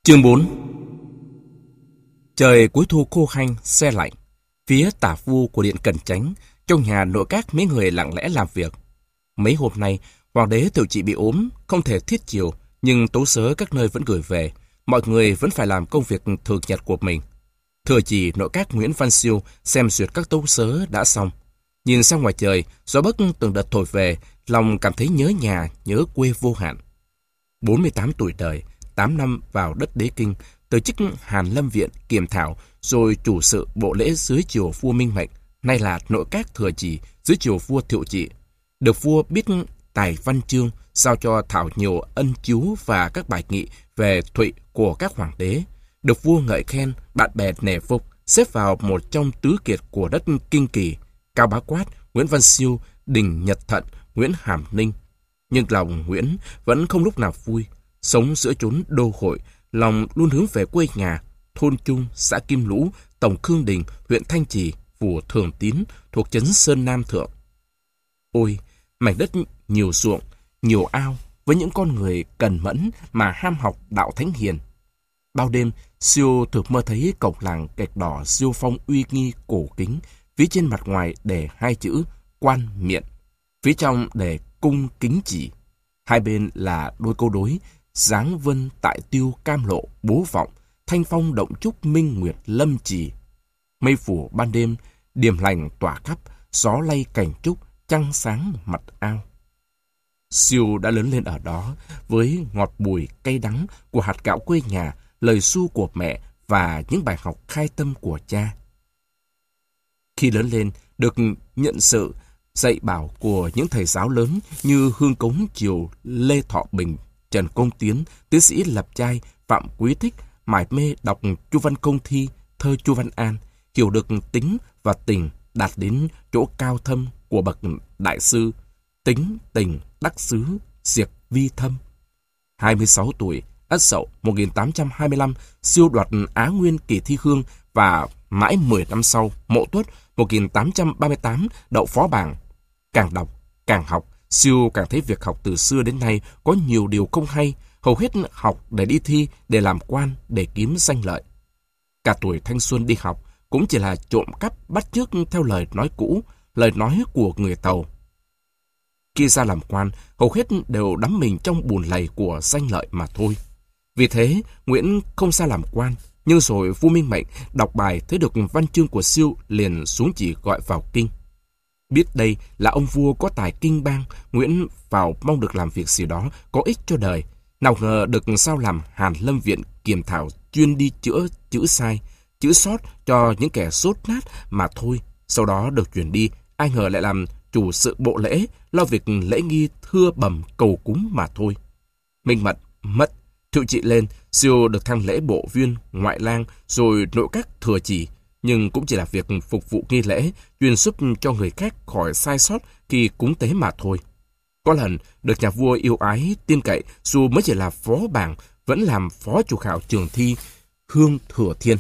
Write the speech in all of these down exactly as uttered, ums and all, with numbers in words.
Chương bốn. Trời cuối thu khô hanh, se lạnh. Phía tả phu của điện Cẩn Chánh, trong nhà nội các mấy người lặng lẽ làm việc. Mấy hôm nay, hoàng đế Thiệu Trị bị ốm, không thể thiết chiều, nhưng tấu sớ các nơi vẫn gửi về. Mọi người vẫn phải làm công việc thường nhật của mình. Thừa chỉ nội các Nguyễn Văn Siêu xem duyệt các tấu sớ đã xong. Nhìn sang ngoài trời, gió bấc từng đợt thổi về, lòng cảm thấy nhớ nhà, nhớ quê vô hạn. bốn mươi tám tuổi đời, tám năm vào đất Đế Kinh, từ chức Hàn Lâm Viện kiểm thảo, rồi chủ sự bộ lễ dưới triều vua Minh Mệnh, nay là nội các thừa chỉ dưới triều vua Thiệu Trị. Được vua biết tài văn chương, giao cho thảo nhiều ân chú và các bài nghị về thụy của các hoàng đế. Được vua ngợi khen, bạn bè nể phục, xếp vào một trong tứ kiệt của đất Kinh Kỳ, Cao Bá Quát, Nguyễn Văn Siêu, Đình Nhật Thận, Nguyễn Hàm Ninh. Nhưng lòng Nguyễn vẫn không lúc nào vui. Sống giữa chốn đô hội, lòng luôn hướng về quê nhà, thôn Trung, xã Kim Lũ, tổng Khương Đình, huyện Thanh Trì, phủ Thường Tín, thuộc trấn Sơn Nam Thượng. Ôi, mảnh đất nhiều ruộng, nhiều ao, với những con người cần mẫn mà ham học đạo thánh hiền. Bao đêm, Siêu thực mơ thấy cổng làng gạch đỏ Diêu Phong uy nghi cổ kính, phía trên mặt ngoài để hai chữ quan miện, phía trong để cung kính chỉ. Hai bên là đôi câu đối, dáng vân tại tiêu cam lộ bố vọng, thanh phong động trúc minh nguyệt lâm trì. Mây phủ ban đêm, điềm lành tỏa khắp, gió lay cành trúc, trăng sáng mặt ao. Siêu đã lớn lên ở đó, với ngọt bùi cay đắng của hạt gạo quê nhà, lời ru của mẹ và những bài học khai tâm của cha. Khi lớn lên, được nhận sự dạy bảo của những thầy giáo lớn như Hương Cống Triều Lê Thọ Bình, Trần Công Tiến, tiến sĩ Lập Trai, Phạm Quý Thích, mải mê đọc Chu Văn Công Thi, thơ Chu Văn An, hiểu được tính và tình, đạt đến chỗ cao thâm của bậc đại sư, tính tình đắc xứ diệt vi thâm. hai mươi sáu tuổi, Ất Dậu một nghìn tám trăm hai mươi lăm, Siêu đoạt Á Nguyên kỳ thi hương và mãi mười năm sau, Mậu Tuất một nghìn tám trăm ba mươi tám, đậu phó bảng. Càng đọc, càng học, Siêu càng thấy việc học từ xưa đến nay có nhiều điều không hay, hầu hết học để đi thi, để làm quan, để kiếm danh lợi. Cả tuổi thanh xuân đi học cũng chỉ là trộm cắp bắt chước theo lời nói cũ, lời nói của người Tàu. Khi ra làm quan, hầu hết đều đắm mình trong bùn lầy của danh lợi mà thôi. Vì thế, Nguyễn không ra làm quan, nhưng rồi vua Minh Mệnh đọc bài thấy được văn chương của Siêu liền xuống chỉ gọi vào kinh. Biết đây là ông vua có tài kinh bang, Nguyễn vào mong được làm việc gì đó có ích cho đời. Nào ngờ được sao làm Hàn Lâm Viện kiểm thảo chuyên đi chữa chữ sai, chữ sót cho những kẻ sốt nát mà thôi. Sau đó được chuyển đi, ai ngờ lại làm chủ sự bộ lễ, lo việc lễ nghi thưa bẩm cầu cúng mà thôi. Minh Mận mất, Thiệu Trị lên, Siêu được thăng lễ bộ viên, ngoại lang, rồi nội các thừa chỉ, nhưng cũng chỉ là việc phục vụ nghi lễ, chuyên giúp cho người khác khỏi sai sót khi cúng tế mà thôi. Có lần được nhà vua yêu ái tin cậy, dù mới chỉ là phó bảng, vẫn làm phó chủ khảo trường thi Hương Thừa Thiên.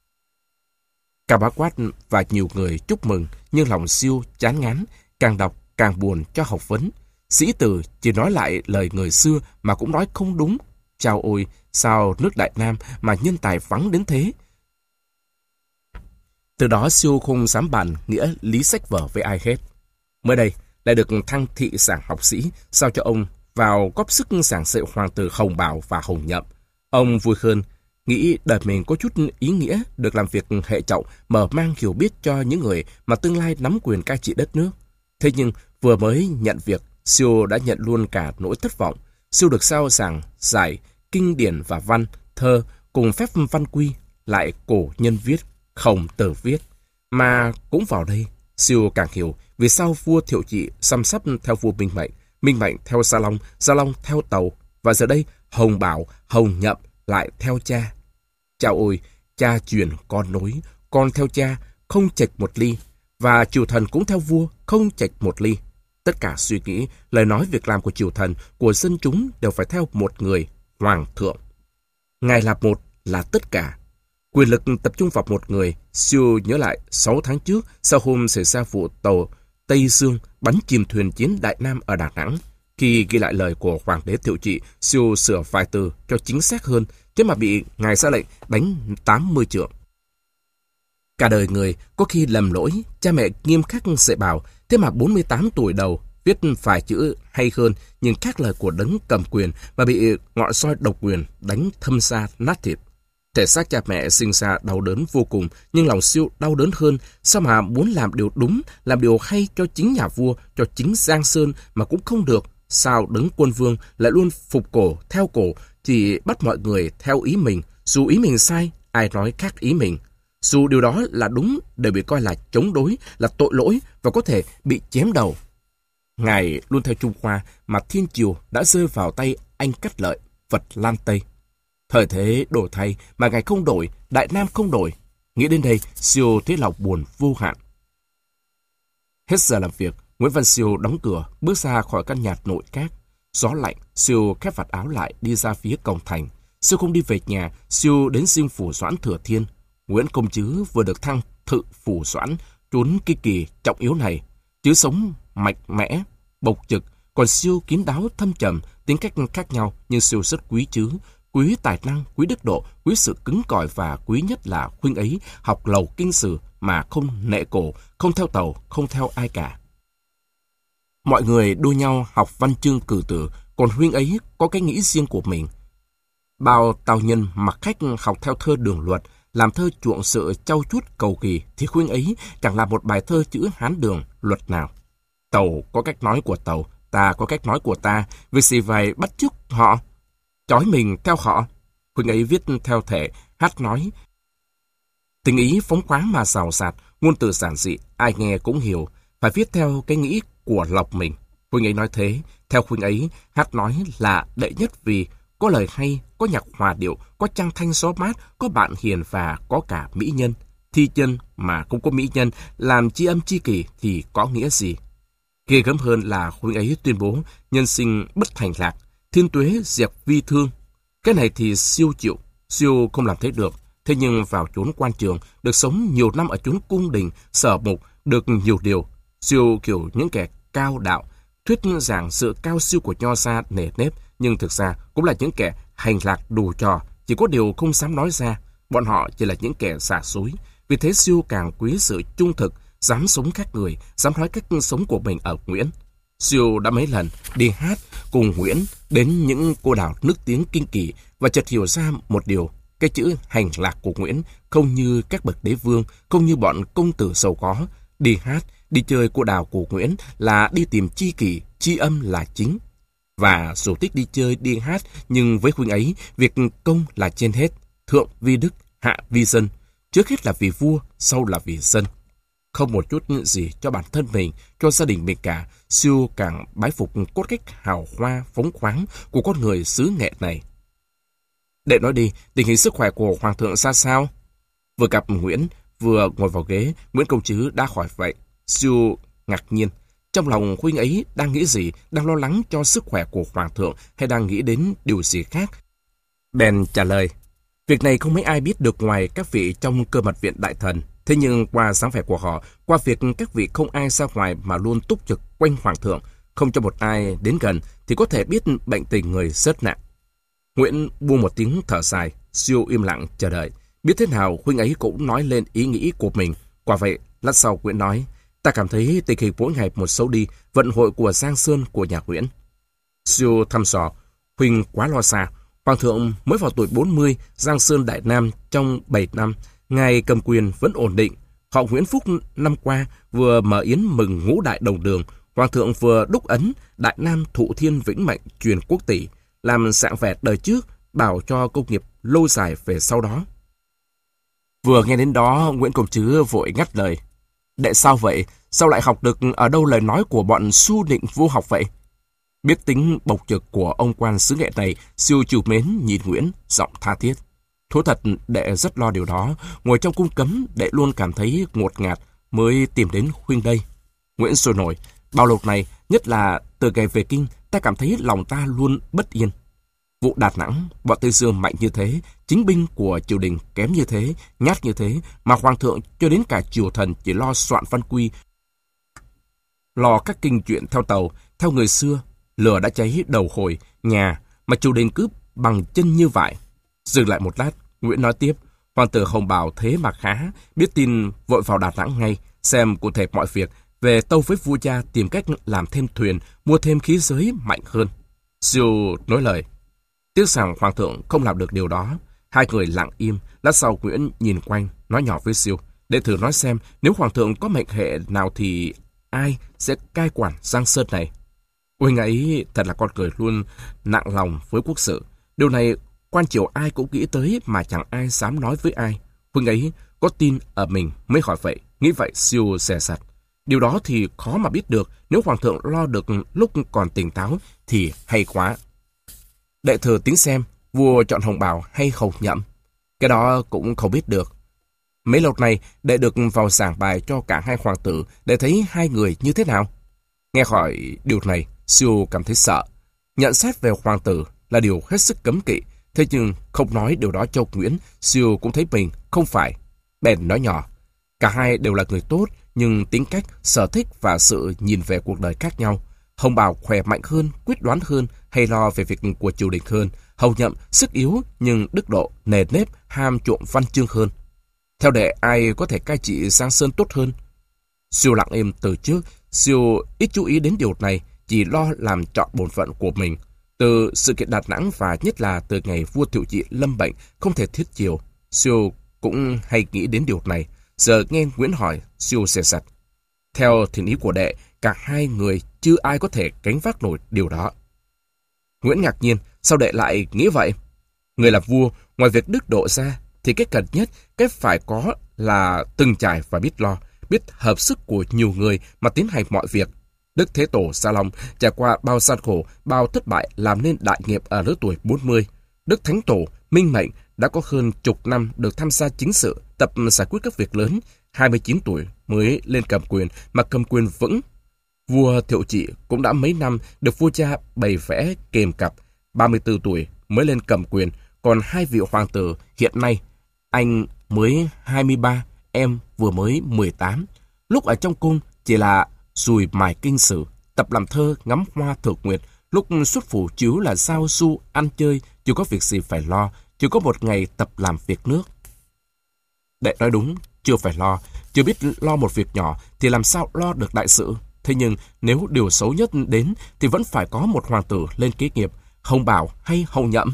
Cao Bá Quát và nhiều người chúc mừng, nhưng lòng Siêu chán ngán, càng đọc càng buồn cho học vấn. Sĩ tử chỉ nói lại lời người xưa mà cũng nói không đúng. Chao ôi, sao nước Đại Nam mà nhân tài vắng đến thế? Từ đó Siêu không dám bàn nghĩa lý sách vở với ai hết. Mới đây, lại được thăng thị giảng học sĩ, sao cho ông vào góp sức giảng dạy hoàng tử Hồng Bảo và Hồng Nhậm. Ông vui hơn, nghĩ đời mình có chút ý nghĩa, được làm việc hệ trọng, mở mang hiểu biết cho những người mà tương lai nắm quyền cai trị đất nước. Thế nhưng, vừa mới nhận việc, Siêu đã nhận luôn cả nỗi thất vọng. Siêu được sao giảng giải kinh điển và văn, thơ, cùng phép văn quy, lại cổ nhân viết, Khổng Tử viết. Mà cũng vào đây, Siêu càng hiểu vì sao vua Thiệu Trị xăm sắp theo vua Minh Mệnh, Minh Mệnh theo Gia Long, Gia Long theo Tàu, và giờ đây Hồng Bảo, Hồng Nhậm lại theo cha. Chao ôi, cha truyền con nối, con theo cha, không chệch một ly, và triều thần cũng theo vua, không chệch một ly. Tất cả suy nghĩ, lời nói, việc làm của triều thần, của dân chúng đều phải theo một người, hoàng thượng. Ngài là một, là tất cả. Quyền lực tập trung vào một người. Siêu nhớ lại sáu tháng trước, sau hôm xảy ra vụ tàu Tây Dương bắn chìm thuyền chiến Đại Nam ở Đà Nẵng, Khi ghi lại lời của hoàng đế Thiệu Trị, Siêu sửa vài từ cho chính xác hơn, thế mà bị ngài ra lệnh đánh tám mươi trượng. Cả đời người có khi lầm lỗi, cha mẹ nghiêm khắc dạy bảo, thế mà bốn mươi tám tuổi đầu viết phải chữ hay hơn, nhưng khác lời của đấng cầm quyền và bị ngọn soi độc quyền đánh thâm ra nát thịt. Thể xác cha mẹ sinh ra đau đớn vô cùng, nhưng lòng Siêu đau đớn hơn. Sao mà muốn làm điều đúng, làm điều hay cho chính nhà vua, cho chính Giang Sơn mà cũng không được? Sao đấng quân vương lại luôn phục cổ, theo cổ, chỉ bắt mọi người theo ý mình, dù ý mình sai, ai nói khác ý mình. Dù điều đó là đúng, đều bị coi là chống đối, là tội lỗi và có thể bị chém đầu. Ngài luôn theo Trung Hoa mà thiên triều đã rơi vào tay Anh Cát Lợi, vật Lan Tây. Thời thế đổi thay mà ngài không đổi, Đại Nam không đổi. Nghĩ đến đây, Siêu thấy lòng buồn vô hạn. Hết giờ làm việc, Nguyễn Văn Siêu đóng cửa, bước ra khỏi căn nhà nội các. Gió lạnh, Siêu khép vạt áo lại đi ra phía cổng thành. Siêu không đi về nhà, Siêu đến dinh phủ Doãn Thừa Thiên. Nguyễn Công Trứ vừa được thăng thự phủ Doãn, trốn kỳ kỳ trọng yếu này. Trứ sống mạnh mẽ, bộc trực, còn Siêu kín đáo thâm trầm, tính cách khác nhau nhưng Siêu rất quý Trứ. Quý tài năng, quý đức độ, quý sự cứng cỏi và quý nhất là huynh ấy học lầu kinh sử mà không nệ cổ, không theo tàu, không theo ai cả. Mọi người đua nhau học văn chương cử tử, còn huynh ấy có cái nghĩ riêng của mình. Bao tào nhân mặc khách học theo thơ Đường Luật, làm thơ chuộng sự trau chuốt cầu kỳ, thì huynh ấy chẳng làm một bài thơ chữ Hán Đường Luật nào. Tàu có cách nói của Tàu, ta có cách nói của ta, việc gì phải bắt chước họ, chói mình theo họ. Huynh ấy viết theo thể hát nói, tình ý phóng khoáng mà xào xạc, ngôn từ giản dị, ai nghe cũng hiểu, phải viết theo cái nghĩ của lọc mình. Huynh ấy nói thế, theo huynh ấy, hát nói là đệ nhất vì có lời hay, có nhạc hòa điệu, có trăng thanh gió mát, có bạn hiền và có cả mỹ nhân. Thi chân mà không có mỹ nhân, làm chi âm chi kỳ thì có nghĩa gì? Ghê gớm hơn là huynh ấy tuyên bố nhân sinh bất thành lạc, thiên tuế diệt vi thương. Cái này thì Siêu chịu, Siêu không làm thế được. Thế nhưng vào chốn quan trường, được sống nhiều năm ở chốn cung đình, sở mục, được nhiều điều. Siêu kiểu những kẻ cao đạo, thuyết giảng sự cao siêu của nho gia nề nếp, nhưng thực ra cũng là những kẻ hành lạc đủ trò, chỉ có điều không dám nói ra. Bọn họ chỉ là những kẻ xả xúi. Vì thế Siêu càng quý sự trung thực, dám sống khác người, dám nói cách sống của mình ở Nguyễn. Siêu đã mấy lần đi hát cùng Nguyễn đến những cô đảo nước tiếng kinh kỳ và chợt hiểu ra một điều, cái chữ hành lạc của Nguyễn không như các bậc đế vương, không như bọn công tử giàu có. Đi hát, đi chơi cô đảo của Nguyễn là đi tìm chi kỷ, chi âm là chính. Và dù thích đi chơi, đi hát, nhưng với huynh ấy, việc công là trên hết, thượng vi đức, hạ vi dân. Trước hết là vì vua, sau là vì dân. Không một chút gì cho bản thân mình, cho gia đình mình cả, Siêu càng bái phục cốt cách hào hoa, phóng khoáng của con người xứ Nghệ này. Để nói đi, tình hình sức khỏe của Hoàng thượng ra sao? Vừa gặp Nguyễn, vừa ngồi vào ghế, Nguyễn Công Trứ đã khỏi vậy. Siêu ngạc nhiên. Trong lòng huynh ấy đang nghĩ gì, đang lo lắng cho sức khỏe của Hoàng thượng hay đang nghĩ đến điều gì khác? Bèn trả lời, việc này không mấy ai biết được ngoài các vị trong cơ mật viện đại thần. Thế nhưng qua dáng vẻ của họ, qua việc các vị không ai ra ngoài mà luôn túc trực quanh Hoàng thượng, không cho một ai đến gần, thì có thể biết bệnh tình người rất nặng. Nguyễn buông một tiếng thở dài, Siêu im lặng chờ đợi. Biết thế nào huynh ấy cũng nói lên ý nghĩ của mình. Quả vậy, lát sau Nguyễn nói, ta cảm thấy tình hình mỗi ngày một xấu đi, vận hội của Giang Sơn của nhà Nguyễn. Siêu thăm dò, huynh quá lo xa. Hoàng thượng mới vào tuổi bốn mươi, Giang Sơn Đại Nam trong bảy năm, ngài cầm quyền vẫn ổn định. Họ Nguyễn Phúc năm qua vừa mở yến mừng ngũ đại đồng đường, Hoàng thượng vừa đúc ấn Đại Nam thụ thiên vĩnh mệnh truyền quốc tỷ, làm sạng vẻ đời trước, bảo cho công nghiệp lâu dài về sau đó. Vừa nghe đến đó, Nguyễn Công Trứ vội ngắt lời. Đệ sao vậy? Sao lại học được ở đâu lời nói của bọn su định vô học vậy? Biết tính bộc trực của ông quan xứ Nghệ này, Siêu trìu mến nhìn Nguyễn, giọng tha thiết. Thú thật, đệ rất lo điều đó. Ngồi trong cung cấm, đệ luôn cảm thấy ngột ngạt mới tìm đến huynh đây. Nguyễn sôi nổi. Bao lâu này, nhất là từ ngày về kinh, ta cảm thấy lòng ta luôn bất yên. Vụ Đà Nẵng, bọn Tây Dương mạnh như thế, chính binh của triều đình kém như thế, nhát như thế, mà Hoàng thượng cho đến cả triều thần chỉ lo soạn văn quy, lo các kinh chuyện theo tàu, theo người xưa. lửa đã cháy đầu hồi nhà mà triều đình cướp bằng chân như vậy. Dừng lại một lát, Nguyễn nói tiếp. Hoàng tử Hồng Bào thế mà khá, biết tin vội vào Đà Nẵng ngay, xem cụ thể mọi việc, về tâu với vua cha tìm cách làm thêm thuyền, mua thêm khí giới mạnh hơn. Siêu nói lời. Tiếc rằng Hoàng thượng không làm được điều đó. Hai người lặng im, lát sau Nguyễn nhìn quanh, nói nhỏ với Siêu. Để thử nói xem, nếu Hoàng thượng có mệnh hệ nào thì ai sẽ cai quản Giang Sơn này? Huynh ấy thật là con người luôn nặng lòng với quốc sự. Điều này quan triều ai cũng nghĩ tới mà chẳng ai dám nói với ai. Huynh ấy có tin ở mình mới hỏi vậy. Nghĩ vậy Siêu dè dặt. Điều đó thì khó mà biết được. Nếu Hoàng thượng lo được lúc còn tỉnh táo thì hay quá. Đệ thừa tính xem vua chọn Hồng Bào hay Hồng Nhậm. Cái đó cũng không biết được. Mấy lâu này đệ được vào giảng bài cho cả hai hoàng tử để thấy hai người như thế nào. Nghe hỏi điều này, Siêu cảm thấy sợ. Nhận xét về hoàng tử là điều hết sức cấm kỵ. Thế nhưng không nói điều đó cho Nguyễn, Siêu cũng thấy mình không phải. Bèn nói nhỏ. Cả hai đều là người tốt, nhưng tính cách, sở thích và sự nhìn về cuộc đời khác nhau. Hồng Bào khỏe mạnh hơn, quyết đoán hơn, hay lo về việc của triều đình hơn. Hồng Nhậm sức yếu nhưng đức độ, nề nếp, ham trộm văn chương hơn. Theo đệ, ai có thể cai trị Giang Sơn tốt hơn? Siêu lặng im từ trước, Siêu ít chú ý đến điều này, chỉ lo làm trọn bổn phận của mình. Từ sự kiện Đà Nẵng và nhất là từ ngày vua Thiệu Trị lâm bệnh không thể thiết chiều, Siêu cũng hay nghĩ đến điều này. Giờ nghe Nguyễn hỏi, Siêu dè dặt. Theo thiện ý của đệ, cả hai người chưa ai có thể gánh vác nổi điều đó. Nguyễn ngạc nhiên, sao đệ lại nghĩ vậy? Người làm vua, ngoài việc đức độ ra, thì cái cần nhất, cái phải có là từng trải và biết lo, biết hợp sức của nhiều người mà tiến hành mọi việc. Đức Thế Tổ Gia Long trải qua bao gian khổ, bao thất bại làm nên đại nghiệp ở lứa tuổi bốn mươi. Đức Thánh Tổ Minh Mệnh đã có hơn chục năm được tham gia chính sự, tập giải quyết các việc lớn. hai mươi chín tuổi mới lên cầm quyền mà cầm quyền vững. Vua Thiệu Trị cũng đã mấy năm được vua cha bày vẽ kèm cặp, ba mươi tư tuổi mới lên cầm quyền. Còn hai vị hoàng tử hiện nay, anh mới hai mươi ba, em vừa mới mười tám. Lúc ở trong cung chỉ là dùi mài kinh sử, tập làm thơ, ngắm hoa thưởng nguyệt. Lúc xuất phủ chiếu là giao du, ăn chơi, chưa có việc gì phải lo, chưa có một ngày tập làm việc nước. Đệ nói đúng, chưa phải lo, chưa biết lo một việc nhỏ thì làm sao lo được đại sự. Thế nhưng nếu điều xấu nhất đến thì vẫn phải có một hoàng tử lên kế nghiệp, Hồng Bào hay Hồng Nhậm?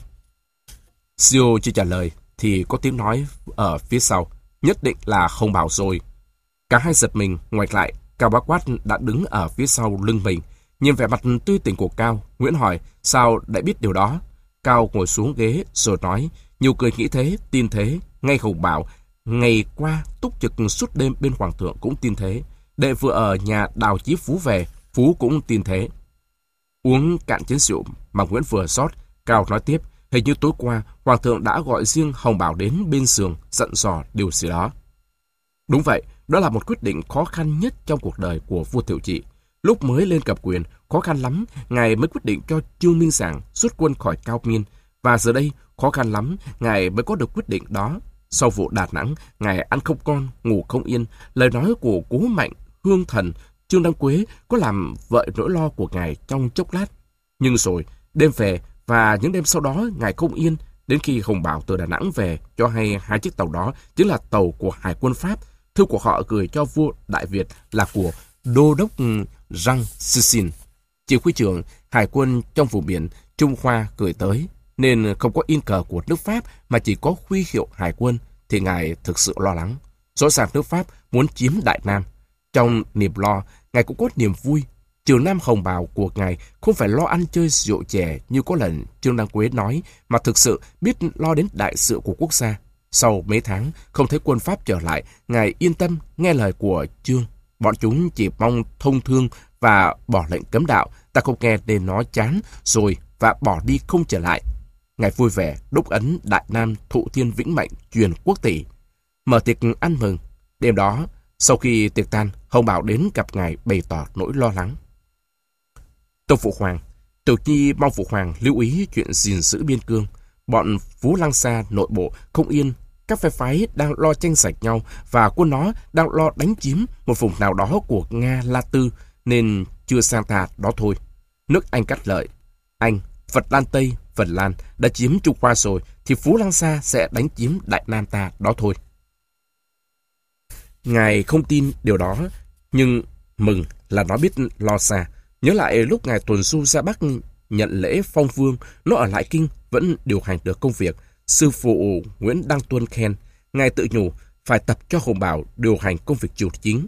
Siêu chưa trả lời thì có tiếng nói ở phía sau, nhất định là Hồng Bào rồi. Cả hai giật mình ngoảnh lại, Cao Bá Quát đã đứng ở phía sau lưng mình. Nhìn vẻ mặt tươi tỉnh của Cao, Nguyễn hỏi sao đã biết điều đó. Cao ngồi xuống ghế rồi nói, nhiều người nghĩ thế, tin thế. Ngay Hồng Bào ngày qua túc trực suốt đêm bên hoàng thượng cũng tin thế. Đệ vừa ở nhà Đào Chí Phú về, Phú cũng tin thế. Uống cạn chén rượu mà Nguyễn vừa rót, Cao nói tiếp, hình như tối qua hoàng thượng đã gọi riêng Hồng Bào đến bên giường dặn dò điều gì đó. Đúng vậy, đó là một quyết định khó khăn nhất trong cuộc đời của vua Thiệu Trị. Lúc mới lên cầm quyền, khó khăn lắm, ngài mới quyết định cho Trương Minh Giảng rút quân khỏi Cao Miên. Và giờ đây, khó khăn lắm, ngài mới có được quyết định đó. Sau vụ Đà Nẵng, ngài ăn không ngon, ngủ không yên. Lời nói của Cố Mạnh, Hương Thần, Trương Đăng Quế có làm vợi nỗi lo của ngài trong chốc lát. Nhưng rồi, đêm về và những đêm sau đó ngài không yên. Đến khi Hồng Bào từ Đà Nẵng về cho hay hai chiếc tàu đó chính là tàu của Hải quân Pháp. Thư của họ gửi cho vua Đại Việt là của Đô đốc Jean Sissin, chỉ huy trưởng Hải quân trong vùng biển Trung Hoa gửi tới, nên không có in cờ của nước Pháp mà chỉ có huy hiệu Hải quân, thì ngài thực sự lo lắng. Rõ ràng nước Pháp muốn chiếm Đại Nam. Trong niềm lo, ngài cũng có niềm vui. Trường Nam Hồng Bào của ngài không phải lo ăn chơi rượu chè như có lần Trương Đăng Quế nói, mà thực sự biết lo đến đại sự của quốc gia. Sau mấy tháng không thấy quân Pháp trở lại, ngài yên tâm nghe lời của Trương. Bọn chúng chỉ mong thông thương và bỏ lệnh cấm đạo. Ta không nghe nên nó chán rồi và bỏ đi không trở lại. Ngài vui vẻ đúc ấn Đại Nam thụ thiên vĩnh mệnh truyền quốc tỷ. Mở tiệc ăn mừng. Đêm đó, sau khi tiệc tan, Hồng Bào đến gặp ngài bày tỏ nỗi lo lắng. Tâu Phụ Hoàng, Tiểu Nhi mong Phụ Hoàng lưu ý chuyện gìn giữ biên cương. Bọn Phú Lăng Sa nội bộ không yên. Các phe phái đang lo tranh giành nhau và quân nó đang lo đánh chiếm một vùng nào đó của Nga La Tư nên chưa sang ta đó thôi. Nước Anh cắt lợi. Anh, Phật Lan Tây, Phần Lan đã chiếm Trung Hoa rồi, thì Phú Lăng Sa sẽ đánh chiếm Đại Nam ta đó thôi. Ngài không tin điều đó, nhưng mừng là nó biết lo xa. Nhớ lại lúc Ngài tuần du ra Bắc nhận lễ phong vương, nó ở lại Kinh vẫn điều hành được công việc. Sư phụ Nguyễn Đăng Tuân khen, Ngài tự nhủ phải tập cho Hồng Bảo điều hành công việc triều chính.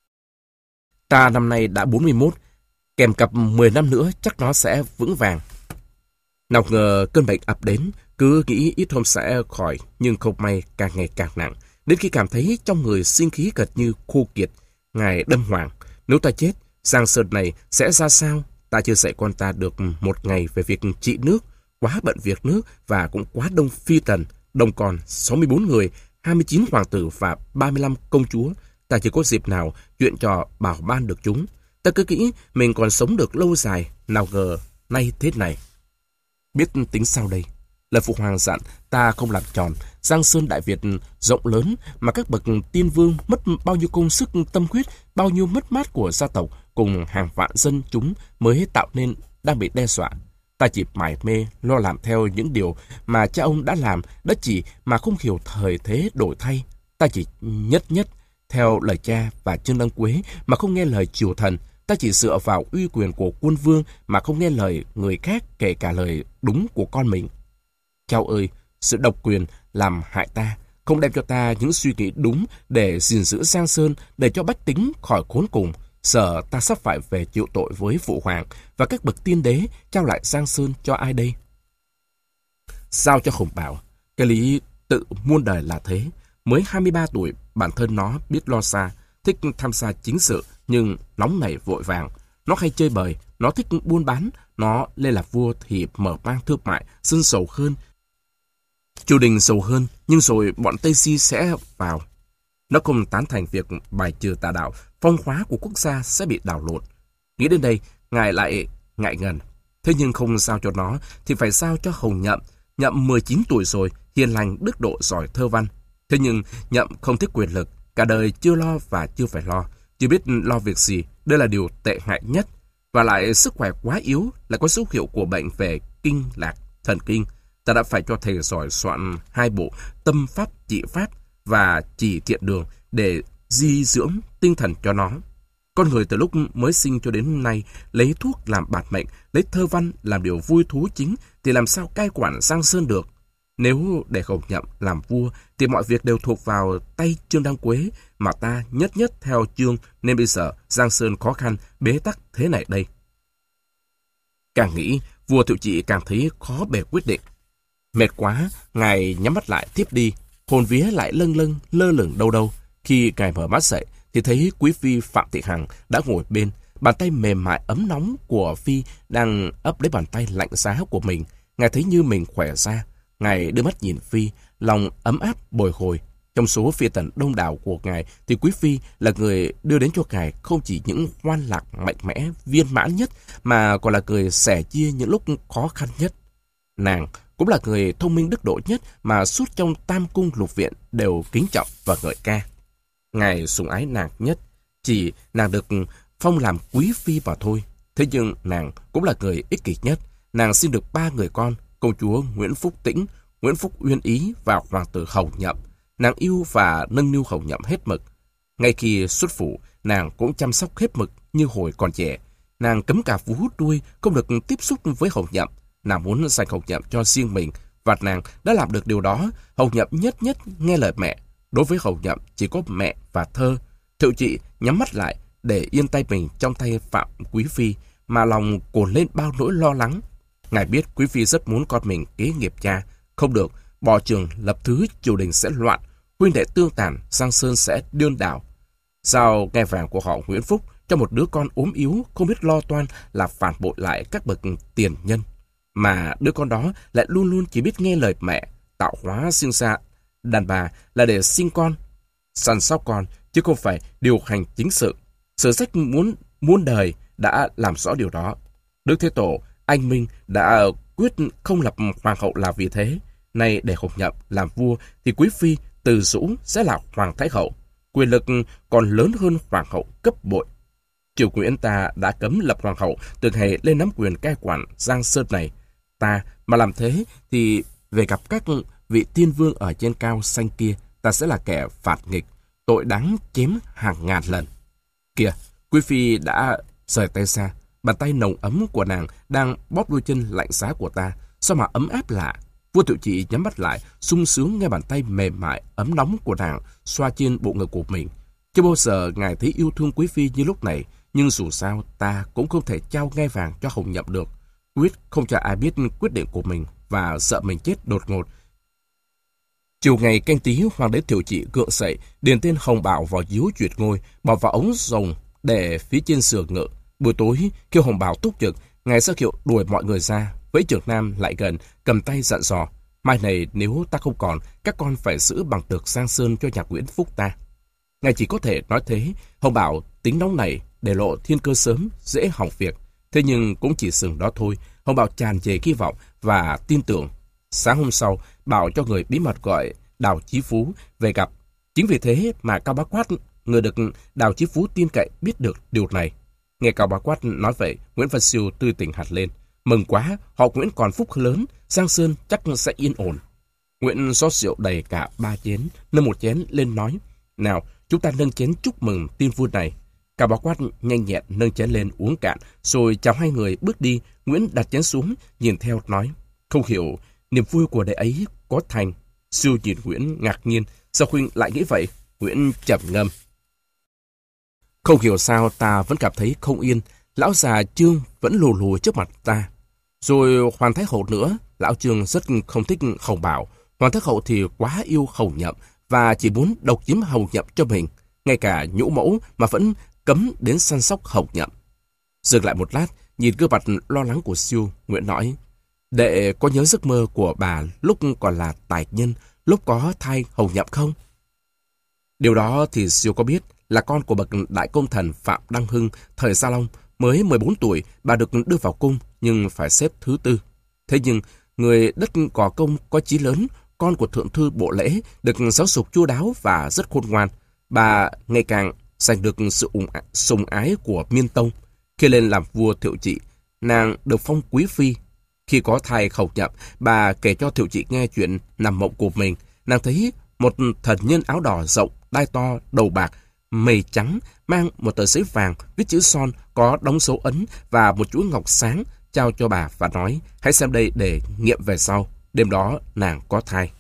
Ta năm nay đã bốn mươi mốt, kèm cặp mười năm nữa chắc nó sẽ vững vàng. Nào ngờ cơn bệnh ập đến, cứ nghĩ ít hôm sẽ khỏi, nhưng không may càng ngày càng nặng. Đến khi cảm thấy trong người sinh khí gần như khô kiệt, Ngài đâm hoàng. Nếu ta chết, Giang Sơn này sẽ ra sao? Ta chưa dạy con ta được một ngày về việc trị nước, quá bận việc nước và cũng quá đông phi tần. Đồng còn sáu mươi bốn người, hai mươi chín hoàng tử và ba mươi lăm công chúa. Ta chưa có dịp nào chuyện trò bảo ban được chúng. Ta cứ nghĩ mình còn sống được lâu dài, nào ngờ nay thế này. Biết tính sao đây? Lời Phụ Hoàng dặn ta không làm tròn. Giang Sơn Đại Việt rộng lớn mà các bậc tiên vương mất bao nhiêu công sức tâm huyết, bao nhiêu mất mát của gia tộc cùng hàng vạn dân chúng mới tạo nên đang bị đe dọa. Ta chỉ mải mê lo làm theo những điều mà cha ông đã làm, đã chỉ mà không hiểu thời thế đổi thay. Ta chỉ nhất nhất theo lời cha và Trương Đăng Quế mà không nghe lời triều thần. Ta chỉ dựa vào uy quyền của quân vương mà không nghe lời người khác, kể cả lời đúng của con mình. Cháu ơi, sự độc quyền làm hại ta, không đem cho ta những suy nghĩ đúng để gìn giữ Giang Sơn, để cho bách tính khỏi khốn cùng. Sợ ta sắp phải về chịu tội với Phụ Hoàng và các bậc tiên đế, trao lại Giang Sơn cho ai đây? Sao cho Hồng Bảo? Cái lý tự muôn đời là thế. Mới hai mươi ba tuổi, bản thân nó biết lo xa, thích tham gia chính sự, nhưng nóng nảy vội vàng. Nó hay chơi bời, nó thích buôn bán, nó lên làm vua thì mở mang thương mại, dân giàu hơn. Triều đình giàu hơn, nhưng rồi bọn Tây Si sẽ vào. Nó không tán thành việc bài trừ tà đạo, phong hóa của quốc gia sẽ bị đảo lộn. Nghĩ đến đây, Ngài lại ngại ngần. Thế nhưng không sao cho nó, thì phải sao cho Hồng Nhậm. Nhậm mười chín tuổi rồi, hiền lành, đức độ, giỏi thơ văn. Thế nhưng Nhậm không thích quyền lực, cả đời chưa lo và chưa phải lo. Chưa biết lo việc gì, đây là điều tệ hại nhất. Và lại sức khỏe quá yếu, lại có dấu hiệu của bệnh về kinh lạc, thần kinh. Ta đã phải cho thầy giỏi soạn hai bộ tâm pháp trị pháp và chỉ thiện đường để di dưỡng tinh thần cho nó. Con người từ lúc mới sinh cho đến nay lấy thuốc làm bạt mệnh, lấy thơ văn làm điều vui thú chính, thì làm sao cai quản Giang Sơn được? Nếu để Hồng Nhậm làm vua thì mọi việc đều thuộc vào tay Trương Đăng Quế, mà ta nhất nhất theo Trương, nên bây giờ Giang Sơn khó khăn bế tắc thế này đây. Càng nghĩ, vua Thiệu Trị càng thấy khó bề quyết định. Mệt quá, Ngài nhắm mắt lại tiếp đi, hồn vía lại lâng lâng lơ lửng đâu đâu. Khi Ngài mở mắt dậy thì thấy quý phi Phạm Thị Hằng đã ngồi bên, bàn tay mềm mại ấm nóng của phi đang ấp lấy bàn tay lạnh giá của mình. Ngài thấy như mình khỏe ra. Ngài đưa mắt nhìn phi, lòng ấm áp bồi hồi. Trong số phi tần đông đảo của Ngài thì quý phi là người đưa đến cho Ngài không chỉ những hoan lạc mạnh mẽ, viên mãn nhất, mà còn là người sẻ chia những lúc khó khăn nhất. Nàng cũng là người thông minh đức độ nhất mà suốt trong tam cung lục viện đều kính trọng và ngợi ca. Ngài sủng ái nàng nhất, chỉ nàng được phong làm quý phi mà thôi. Thế nhưng nàng cũng là người ích kỷ nhất. Nàng sinh được ba người con, công chúa Nguyễn Phúc Tĩnh, Nguyễn Phúc Uyên Ý và hoàng tử Hồng Nhậm. Nàng yêu và nâng niu Hồng Nhậm hết mực. Ngay khi xuất phủ, nàng cũng chăm sóc hết mực như hồi còn trẻ. Nàng cấm cả vú đuôi, không được tiếp xúc với Hồng Nhậm. Nàng muốn dành Hồng Nhậm cho riêng mình, và nàng đã làm được điều đó. Hồng Nhậm nhất nhất nghe lời mẹ. Đối với Hồng Nhậm chỉ có mẹ và thơ. Thiệu Trị nhắm mắt lại để yên tay mình trong tay Phạm quý phi, mà lòng cồn lên bao nỗi lo lắng. Ngài biết quý phi rất muốn con mình kế nghiệp cha. Không được, bỏ trường lập thứ, triều đình sẽ loạn, huynh đệ tương tàn, Giang Sơn sẽ điên đảo. Sao nghe vàng của họ Nguyễn Phúc cho một đứa con ốm yếu, không biết lo toan là phản bội lại các bậc tiền nhân, mà đứa con đó lại luôn luôn chỉ biết nghe lời mẹ. Tạo hóa sinh ra đàn bà là để sinh con, săn sóc con, chứ không phải điều hành chính sự. Sử sách muốn muôn đời đã làm rõ điều đó. Đức Thế Tổ anh Minh đã quyết không lập hoàng hậu là vì thế. Nay để Hồng Nhậm làm vua thì quý phi Từ Dũ sẽ là hoàng thái hậu, quyền lực còn lớn hơn hoàng hậu cấp bội. Triều Nguyễn ta đã cấm lập hoàng hậu từ ngày lên nắm quyền cai quản Giang Sơn này. Ta mà làm thế thì về gặp các vị tiên vương ở trên cao xanh kia, ta sẽ là kẻ phạt nghịch, tội đáng chém hàng ngàn lần. Kìa, Quý Phi đã rời tay ra, bàn tay nồng ấm của nàng đang bóp đôi chân lạnh giá của ta, sao mà ấm áp lạ. Vua Thiệu Trị nhắm mắt lại, sung sướng nghe bàn tay mềm mại, ấm nóng của nàng xoa trên bộ ngực của mình. Chưa bao giờ ngài thấy yêu thương Quý Phi như lúc này, nhưng dù sao ta cũng không thể trao ngai vàng cho Hồng Nhậm được. Quyết không cho ai biết quyết định của mình và sợ mình chết đột ngột. Chiều ngày Canh Tý, Hoàng đế Thiệu Trị gượng dậy, điền tên Hồng Bảo vào diếu duyệt ngôi, bỏ vào ống rồng để phía trên sườn ngự. Buổi tối, kêu Hồng Bảo túc trực, ngài ra hiệu đuổi mọi người ra. Vẫy Trường Nam lại gần, cầm tay dặn dò: mai này nếu ta không còn, các con phải giữ bằng được Giang Sơn cho nhà Nguyễn Phúc ta. Ngài chỉ có thể nói thế. Hồng Bảo tính nóng này để lộ thiên cơ sớm, dễ hỏng việc. Thế nhưng cũng chỉ dừng đó thôi. Hồng Bảo tràn trề hy vọng và tin tưởng. Sáng hôm sau, bảo cho người bí mật gọi Đào Chí Phú về gặp. Chính vì thế mà Cao Bá Quát, người được Đào Chí Phú tin cậy, biết được điều này. Nghe Cao Bá Quát nói vậy, Nguyễn Văn Siêu tươi tỉnh hẳn lên. Mừng quá, họ Nguyễn còn phúc lớn, Giang Sơn chắc sẽ yên ổn. Nguyễn rót rượu đầy cả ba chén, nâng một chén lên nói: nào, chúng ta nâng chén chúc mừng tin vui này. Cao Bá Quát nhanh nhẹn nâng chén lên uống cạn, rồi chào hai người bước đi. Nguyễn đặt chén xuống, nhìn theo nói: không hiểu niềm vui của đệ ấy có thành. Siêu nhìn Nguyễn ngạc nhiên, sao huynh lại nghĩ vậy? Nguyễn trầm ngâm: không hiểu sao ta vẫn cảm thấy không yên. Lão già Trương vẫn lù lù trước mặt ta. Rồi Hoàng Thái Hậu nữa, lão Trương rất không thích Hồng Bảo. Hoàng Thái Hậu thì quá yêu Hồng Nhậm và chỉ muốn độc chiếm Hồng Nhậm cho mình. Ngay cả nhũ mẫu mà vẫn cấm đến săn sóc Hồng Nhậm. Dừng lại một lát, nhìn gương mặt lo lắng của Siêu, Nguyễn nói: đệ có nhớ giấc mơ của bà lúc còn là tài nhân, lúc có thai Hồng Nhậm không? Điều đó thì Siêu có biết. Là con của bậc đại công thần Phạm Đăng Hưng thời Gia Long, mới mười bốn tuổi, bà được đưa vào cung nhưng phải xếp thứ tư. Thế nhưng người đất gò công có chí lớn, con của thượng thư Bộ Lễ, được giáo dục chu đáo và rất khôn ngoan. Bà ngày càng giành được sự sùng ái của Miên Tông. Khi lên làm vua Thiệu Trị, nàng được phong quý phi. Khi có thai Hồng Nhậm, bà kể cho Thiệu Trị nghe chuyện nằm mộng của mình. Nàng thấy một thần nhân áo đỏ rộng, đai to, đầu bạc, mây trắng, mang một tờ giấy vàng viết chữ son có đóng dấu ấn và một chuỗi ngọc sáng, trao cho bà và nói: hãy xem đây để nghiệm về sau. Đêm đó nàng có thai.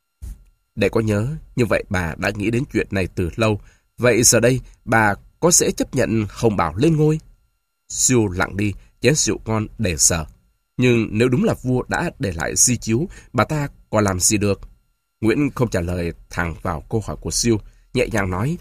Để có nhớ, như vậy bà đã nghĩ đến chuyện này từ lâu. Vậy giờ đây bà có sẽ chấp nhận Hồng Bảo lên ngôi? Siêu lặng đi, chén rượu ngon để sợ. Nhưng nếu đúng là vua đã để lại di chiếu, bà ta còn làm gì được? Nguyễn không trả lời thẳng vào câu hỏi của Siêu, nhẹ nhàng nói: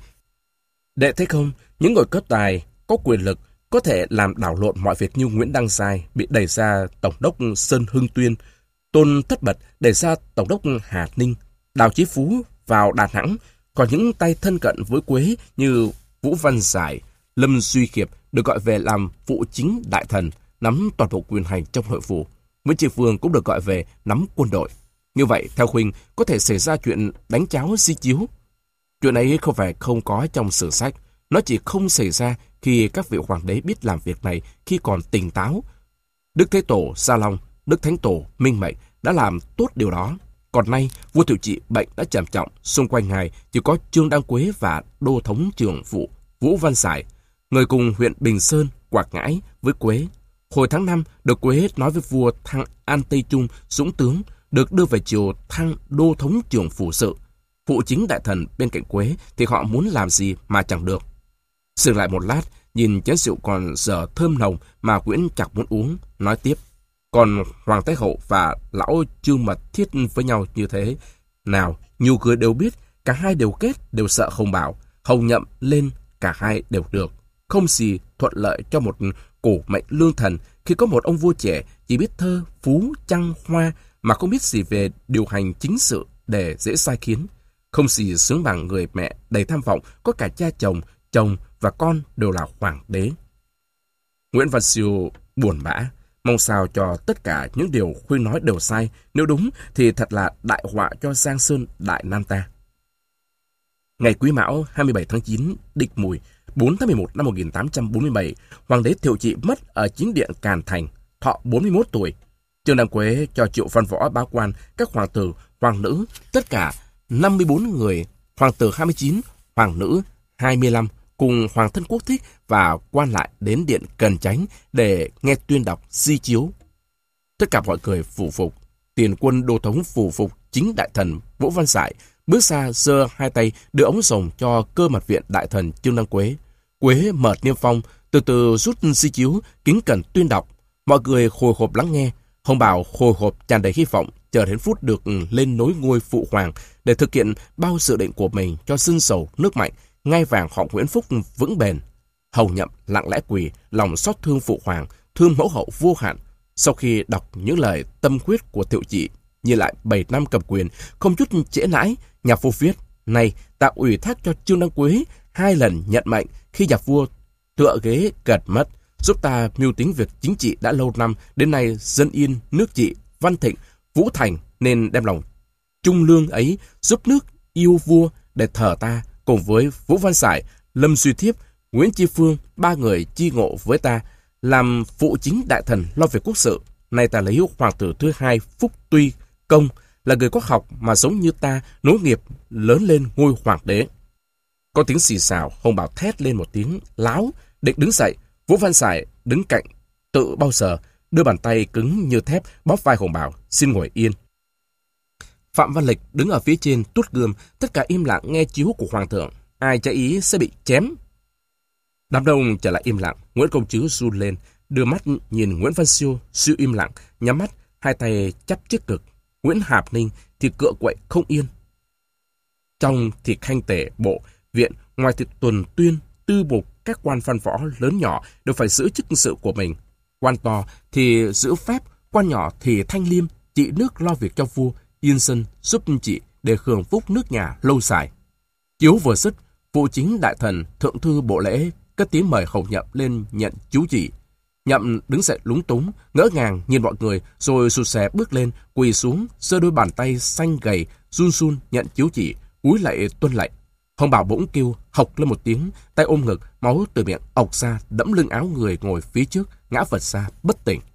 đệ thấy không, những người có tài, có quyền lực, có thể làm đảo lộn mọi việc như Nguyễn Đăng Giai bị đẩy ra Tổng đốc Sơn Hưng Tuyên, Tôn Thất Bật đẩy ra Tổng đốc Hà Ninh, Đào Chí Phú vào Đà Nẵng. Còn những tay thân cận với Quế như Vũ Văn Giải, Lâm Duy Khiệp được gọi về làm phụ chính đại thần, nắm toàn bộ quyền hành trong nội vụ. Nguyễn Tri Phương cũng được gọi về nắm quân đội. Như vậy, theo huynh, có thể xảy ra chuyện đánh cháo di chiếu. Chuyện ấy không phải không có trong sử sách. Nó chỉ không xảy ra khi các vị hoàng đế biết làm việc này khi còn tỉnh táo. Đức Thế Tổ Gia Long, Đức Thánh Tổ Minh Mệnh đã làm tốt điều đó. Còn nay, vua Thiệu Trị bệnh đã trầm trọng, xung quanh ngài chỉ có Trương Đăng Quế và Đô Thống Trưởng Vụ Vũ Văn Giải, người cùng huyện Bình Sơn, Quảng Ngãi với Quế. Hồi tháng năm, được Quế nói với vua thăng An Tây Trung, dũng tướng, được đưa về triều thăng Đô Thống Trưởng Phủ Sự. Phụ chính đại thần bên cạnh Quế thì họ muốn làm gì mà chẳng được. Dừng lại một lát, nhìn chén rượu còn dở thơm nồng mà Nguyễn chẳng muốn uống, nói tiếp: còn Hoàng Thái Hậu và lão Trương Mật thiết với nhau như thế. Nào, nhiều người đều biết, cả hai đều kết, đều sợ Hồng Bảo. Hồng Nhậm lên, cả hai đều được. Không gì thuận lợi cho một cổ mệnh lương thần khi có một ông vua trẻ chỉ biết thơ, phú, trăng, hoa mà không biết gì về điều hành chính sự để dễ sai khiến. Không gì sướng bằng người mẹ đầy tham vọng, có cả cha chồng, chồng và con đều là hoàng đế. Nguyễn Văn Siêu buồn bã, mong sao cho tất cả những điều Khuyên nói đều sai. Nếu đúng thì thật là đại họa cho Giang Sơn Đại Nam ta. Ngày Quý Mão hai mươi bảy tháng chín, Địch Mùi, bốn tháng mười một năm một nghìn tám trăm bốn mươi bảy, Hoàng đế Thiệu Trị mất ở chính điện Càn Thành, thọ bốn mươi mốt tuổi. Trương Đăng Quế cho Triệu Văn Võ báo quan các hoàng tử, hoàng nữ, tất cả năm mươi bốn người, hoàng tử hai mươi chín, hoàng nữ hai mươi lăm, cùng hoàng thân quốc thích và quan lại đến điện Cần Chánh để nghe tuyên đọc di chiếu. Tất cả mọi người phủ phục. Tiền quân đô thống phủ phục chính đại thần Vũ Văn Sải, bước ra giơ hai tay đưa ống rồng cho cơ mật viện đại thần Trương Đăng Quế. Quế mở niêm phong, từ từ rút di chiếu, kính cẩn tuyên đọc. Mọi người hồi hộp lắng nghe. Hồng Bảo hồi hộp tràn đầy hy vọng, chờ đến phút được lên nối ngôi phụ hoàng để thực hiện bao dự định của mình cho dân giàu nước mạnh, ngai vàng họ Nguyễn Phúc vững bền. Hầu Nhậm lặng lẽ quỳ, lòng xót thương phụ hoàng, thương mẫu hậu vô hạn. Sau khi đọc những lời tâm huyết của Thiệu Trị, nhìn lại bảy năm cầm quyền, không chút trễ nãi, nhà vua viết: "Này, ta ủy thác cho Trương Đăng Quế hai lần nhận mệnh khi nhà vua tựa ghế gật mất, giúp ta mưu tính việc chính trị đã lâu năm, đến nay dân yên, nước trị, văn thịnh, vũ thành, nên đem lòng trung lương ấy giúp nước yêu vua để thờ ta, cùng với Vũ Văn Sải, Lâm Duy Thiếp, Nguyễn Chi Phương, ba người chi ngộ với ta, làm phụ chính đại thần lo việc quốc sự. Nay ta lấy hoàng tử thứ hai Phúc Tuy Công, là người có học mà giống như ta, nối nghiệp lớn lên ngôi hoàng đế." Có tiếng xì xào, Hồng Bảo thét lên một tiếng láo, định đứng dậy. Vũ Văn Sải đứng cạnh tự bao giờ, đưa bàn tay cứng như thép bóp vai Hồng Bảo: "Xin ngồi yên." Phạm Văn Lịch đứng ở phía trên tuốt gươm, tất cả im lặng nghe chiếu của hoàng thượng. Ai trái ý sẽ bị chém. Đám đông trở lại im lặng. Nguyễn Công Trứ run lên, đưa mắt nhìn Nguyễn Văn Siêu, Siêu im lặng, nhắm mắt, hai tay chắp trước ngực. Nguyễn Hạp Ninh thì cựa quậy không yên. Trong thì khanh tể bộ viện, ngoài thì tuần tuyên, tư mục, các quan văn võ lớn nhỏ đều phải giữ chức sự của mình. Quan to thì giữ phép, quan nhỏ thì thanh liêm, trị nước lo việc cho vua, yên dân giúp trị để hưởng phúc nước nhà lâu dài. Chiếu vừa dứt, phụ chính đại thần thượng thư bộ lễ cất tiếng mời Hầu Nhậm lên nhận chiếu chỉ. Nhậm đứng dậy lúng túng, ngỡ ngàng nhìn mọi người, rồi sụt sè bước lên, quỳ xuống, giơ đôi bàn tay xanh gầy, run run nhận chiếu chỉ, cúi lạy tuân lệnh. Hồng Bảo bỗng kêu hộc lên một tiếng, tay ôm ngực, máu từ miệng ọc ra, đẫm lưng áo người ngồi phía trước, ngã vật ra bất tỉnh.